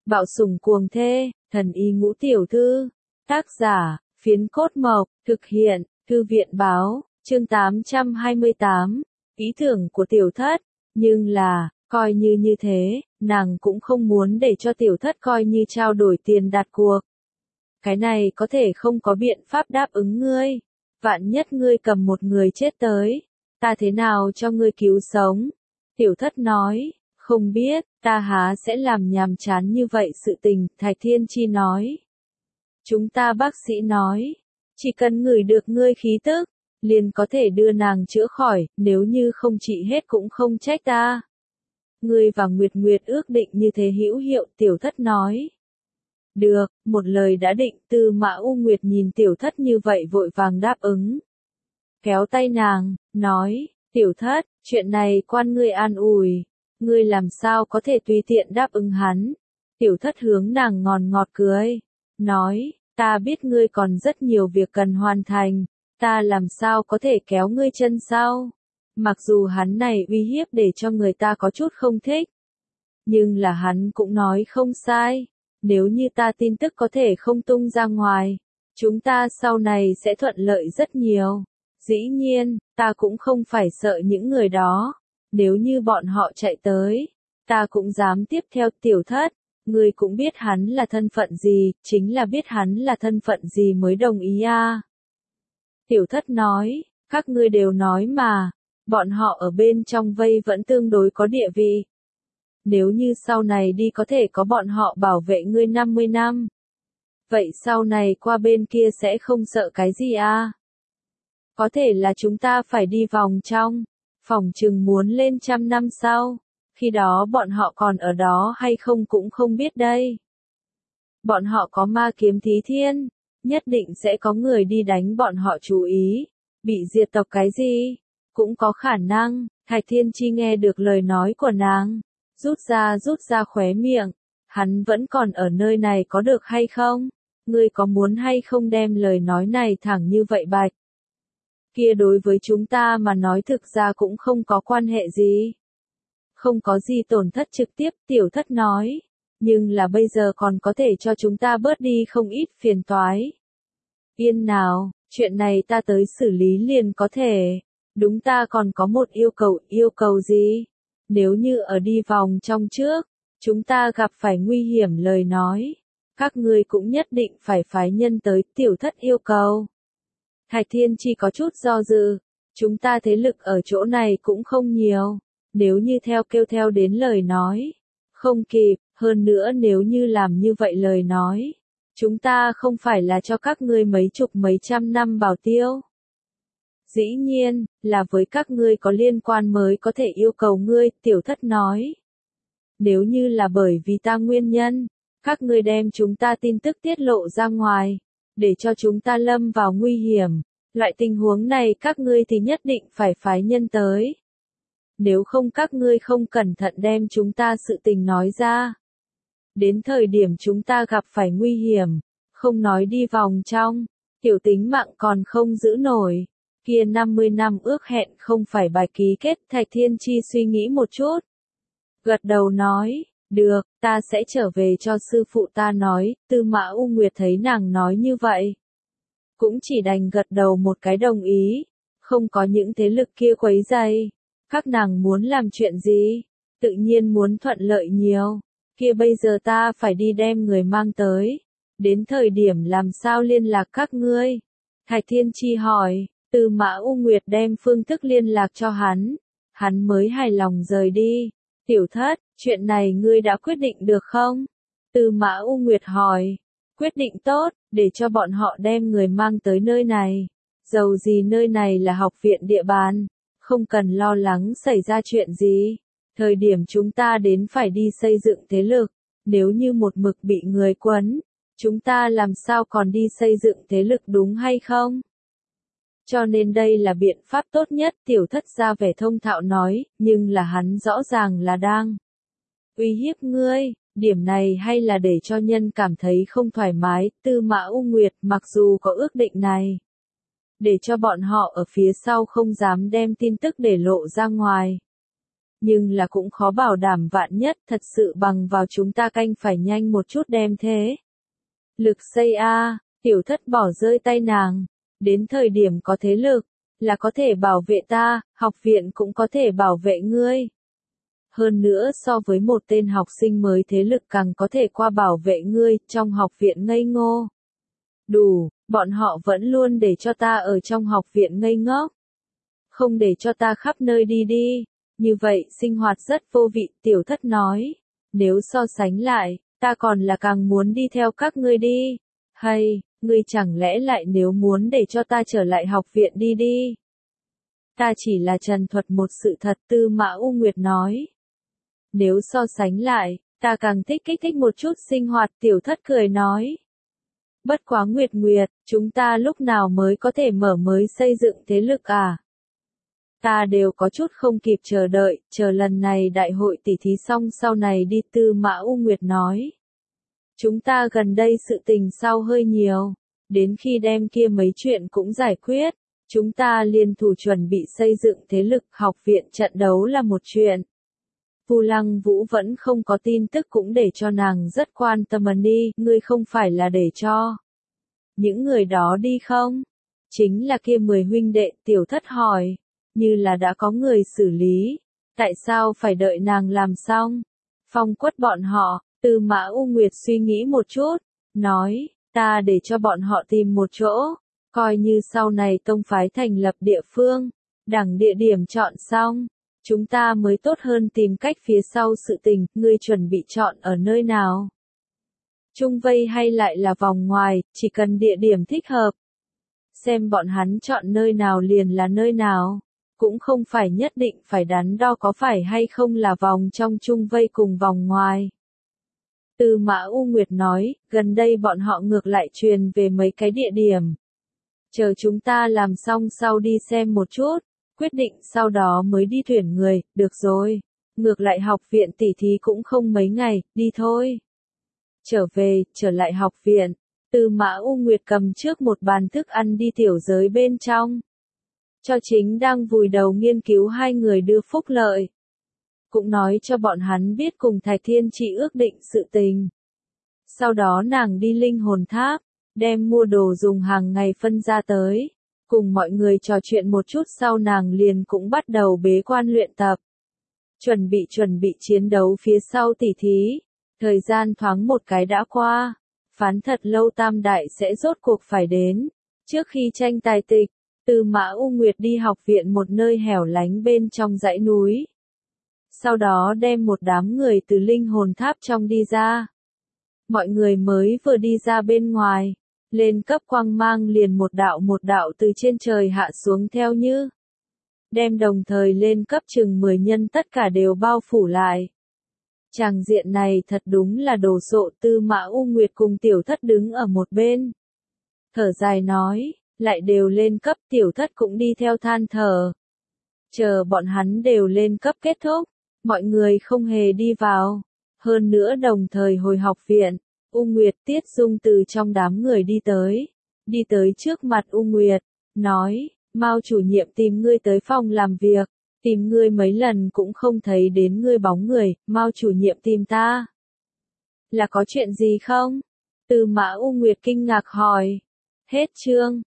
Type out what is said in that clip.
Bạo sủng cuồng thê, thần y ngũ tiểu thư. Tác giả, Phiến Cốt Mộc, thực hiện, Thư viện báo, chương 828, ý tưởng của tiểu thất, nhưng là, coi như thế, nàng cũng không muốn để cho tiểu thất coi như trao đổi tiền đặt cuộc. Cái này có thể không có biện pháp đáp ứng ngươi, vạn nhất ngươi cầm một người chết tới, ta thế nào cho ngươi cứu sống? Tiểu thất nói, không biết, ta há sẽ làm nhàm chán như vậy sự tình, Thạch Thiên Chi nói. Chúng ta bác sĩ nói, chỉ cần ngửi được ngươi khí tức, liền có thể đưa nàng chữa khỏi, nếu như không trị hết cũng không trách ta. Ngươi và Nguyệt Nguyệt ước định như thế hữu hiệu, tiểu thất nói. Được, một lời đã định, Tư Mã U Nguyệt nhìn tiểu thất như vậy vội vàng đáp ứng. Kéo tay nàng, nói, tiểu thất, chuyện này quan ngươi an ủi, ngươi làm sao có thể tùy tiện đáp ứng hắn. Tiểu thất hướng nàng ngọt cười, nói, ta biết ngươi còn rất nhiều việc cần hoàn thành, ta làm sao có thể kéo ngươi chân sau. Mặc dù hắn này uy hiếp để cho người ta có chút không thích, nhưng là hắn cũng nói không sai, nếu như ta tin tức có thể không tung ra ngoài, chúng ta sau này sẽ thuận lợi rất nhiều. Dĩ nhiên, ta cũng không phải sợ những người đó, nếu như bọn họ chạy tới, ta cũng dám tiếp theo tiểu thất, ngươi cũng biết hắn là thân phận gì, chính là biết hắn là thân phận gì mới đồng ý à. Tiểu thất nói, các ngươi đều nói mà, bọn họ ở bên trong vây vẫn tương đối có địa vị. Nếu như sau này đi có thể có bọn họ bảo vệ ngươi 50 năm. Vậy sau này qua bên kia sẽ không sợ cái gì à? Có thể là chúng ta phải đi vòng trong, phỏng chừng muốn lên 100 năm sau, khi đó bọn họ còn ở đó hay không cũng không biết đây. Bọn họ có ma kiếm thí thiên, nhất định sẽ có người đi đánh bọn họ chú ý, bị diệt tộc cái gì, cũng có khả năng. Thạch Thiên Chi nghe được lời nói của nàng, rút ra khóe miệng, hắn vẫn còn ở nơi này có được hay không? Ngươi có muốn hay không đem lời nói này thẳng như vậy bạch? Kia đối với chúng ta mà nói thực ra cũng không có quan hệ gì. Không có gì tổn thất trực tiếp, tiểu thất nói. Nhưng là bây giờ còn có thể cho chúng ta bớt đi không ít phiền toái. Yên nào, chuyện này ta tới xử lý liền có thể. Đúng, ta còn có một yêu cầu gì? Nếu như ở đi vòng trong trước, chúng ta gặp phải nguy hiểm lời nói, các ngươi cũng nhất định phải phái nhân tới, tiểu thất yêu cầu. Thạch Thiên Chi có chút do dự, chúng ta thế lực ở chỗ này cũng không nhiều, nếu như kêu theo đến lời nói, không kịp, hơn nữa nếu như làm như vậy lời nói, chúng ta không phải là cho các ngươi mấy chục mấy trăm năm bảo tiêu. Dĩ nhiên, là với các ngươi có liên quan mới có thể yêu cầu ngươi, tiểu thất nói. Nếu như là bởi vì ta nguyên nhân, các ngươi đem chúng ta tin tức tiết lộ ra ngoài, để cho chúng ta lâm vào nguy hiểm, loại tình huống này các ngươi thì nhất định phải phái nhân tới. Nếu không các ngươi không cẩn thận đem chúng ta sự tình nói ra. Đến thời điểm chúng ta gặp phải nguy hiểm, không nói đi vòng trong, tiểu tính mạng còn không giữ nổi. Kia 50 năm ước hẹn không phải bài ký kết. Thạch Thiên Chi suy nghĩ một chút. Gật đầu nói, được, ta sẽ trở về cho sư phụ ta nói. Tư Mã U Nguyệt thấy nàng nói như vậy, cũng chỉ đành gật đầu một cái đồng ý, không có những thế lực kia quấy rầy. Các nàng muốn làm chuyện gì, tự nhiên muốn thuận lợi nhiều. Kia bây giờ ta phải đi đem người mang tới, đến thời điểm làm sao liên lạc các ngươi? Thạch Thiên Chi hỏi. Tư Mã U Nguyệt đem phương thức liên lạc cho hắn mới hài lòng rời đi. Tiểu thất, chuyện này ngươi đã quyết định được không? Tư Mã U Nguyệt hỏi. Quyết định tốt, để cho bọn họ đem người mang tới nơi này. Dầu gì nơi này là học viện địa bàn, không cần lo lắng xảy ra chuyện gì. Thời điểm chúng ta đến phải đi xây dựng thế lực, nếu như một mực bị người quấn, chúng ta làm sao còn đi xây dựng thế lực đúng hay không? Cho nên đây là biện pháp tốt nhất, tiểu thất ra vẻ thông thạo nói, nhưng là hắn rõ ràng là đang uy hiếp ngươi, điểm này hay là để cho nhân cảm thấy không thoải mái. Tư Mã U Nguyệt mặc dù có ước định này, để cho bọn họ ở phía sau không dám đem tin tức để lộ ra ngoài. nhưng là cũng khó bảo đảm vạn nhất, thật sự bằng vào chúng ta canh phải nhanh một chút đem thế. Lực xây a, tiểu thất bỏ rơi tay nàng, đến thời điểm có thế lực, là có thể bảo vệ ta, học viện cũng có thể bảo vệ ngươi. Hơn nữa so với một tên học sinh mới thế lực càng có thể qua bảo vệ ngươi, trong học viện ngây ngô. Đủ, bọn họ vẫn luôn để cho ta ở trong học viện ngây ngốc. Không để cho ta khắp nơi đi đi. Như vậy sinh hoạt rất vô vị, tiểu thất nói. Nếu so sánh lại, ta còn là càng muốn đi theo các ngươi đi. Hay, ngươi chẳng lẽ lại nếu muốn để cho ta trở lại học viện đi đi. Ta chỉ là trần thuật một sự thật, Tư Mã U Nguyệt nói. Nếu so sánh lại, ta càng thích kích thích một chút sinh hoạt, tiểu thất cười nói. Bất quá Nguyệt Nguyệt, chúng ta lúc nào mới có thể mở mới xây dựng thế lực à? Ta đều có chút không kịp chờ đợi, chờ lần này đại hội tỉ thí xong sau này đi, Tư Mã U Nguyệt nói. Chúng ta gần đây sự tình sau hơi nhiều, đến khi đem kia mấy chuyện cũng giải quyết, chúng ta liên thủ chuẩn bị xây dựng thế lực, học viện trận đấu là một chuyện. Vu Lăng Vũ vẫn không có tin tức cũng để cho nàng rất quan tâm đi, ngươi không phải là để cho những người đó đi không? Chính là kia 10 huynh đệ, tiểu thất hỏi, như là đã có người xử lý, tại sao phải đợi nàng làm xong? Phong quất bọn họ, Tư Mã U Nguyệt suy nghĩ một chút, nói, ta để cho bọn họ tìm một chỗ, coi như sau này tông phái thành lập địa phương, đẳng địa điểm chọn xong. Chúng ta mới tốt hơn tìm cách phía sau sự tình, ngươi chuẩn bị chọn ở nơi nào? Trung vây hay lại là vòng ngoài, chỉ cần địa điểm thích hợp. Xem bọn hắn chọn nơi nào liền là nơi nào, cũng không phải nhất định phải đắn đo có phải hay không là vòng trong trung vây cùng vòng ngoài. Tư Mã U Nguyệt nói, gần đây bọn họ ngược lại truyền về mấy cái địa điểm. Chờ chúng ta làm xong sau đi xem một chút. Quyết định sau đó mới đi tuyển người, được rồi. Ngược lại học viện tỉ thí cũng không mấy ngày, đi thôi. Trở lại học viện. Tư Mã U Nguyệt cầm trước một bàn thức ăn đi tiểu giới bên trong. Cho chính đang vùi đầu nghiên cứu hai người đưa phúc lợi. Cũng nói cho bọn hắn biết cùng Thạch Thiên Chỉ ước định sự tình. Sau đó nàng đi linh hồn tháp, đem mua đồ dùng hàng ngày phân ra tới. Cùng mọi người trò chuyện một chút sau nàng liền cũng bắt đầu bế quan luyện tập. Chuẩn bị chiến đấu phía sau tỉ thí. Thời gian thoáng một cái đã qua. Phán thật lâu tam đại sẽ rốt cuộc phải đến. Trước khi tranh tài tịch, Tư Mã U Nguyệt đi học viện một nơi hẻo lánh bên trong dãy núi. Sau đó đem một đám người từ linh hồn tháp trong đi ra. Mọi người mới vừa đi ra bên ngoài. Lên cấp quang mang liền một đạo từ trên trời hạ xuống theo như. Đem đồng thời lên cấp chừng 10 nhân tất cả đều bao phủ lại. Tràng diện này thật đúng là đồ sộ, Tư Mã U Nguyệt cùng tiểu thất đứng ở một bên. Thở dài nói, lại đều lên cấp, tiểu thất cũng đi theo than thở. Chờ bọn hắn đều lên cấp kết thúc, mọi người không hề đi vào. Hơn nữa đồng thời hồi học viện. U Nguyệt Tiết Dung từ trong đám người đi tới trước mặt U Nguyệt, nói, Mao chủ nhiệm tìm ngươi tới phòng làm việc, tìm ngươi mấy lần cũng không thấy đến ngươi bóng người, Mao chủ nhiệm tìm ta. Là có chuyện gì không? Tư Mã U Nguyệt kinh ngạc hỏi. Hết chương.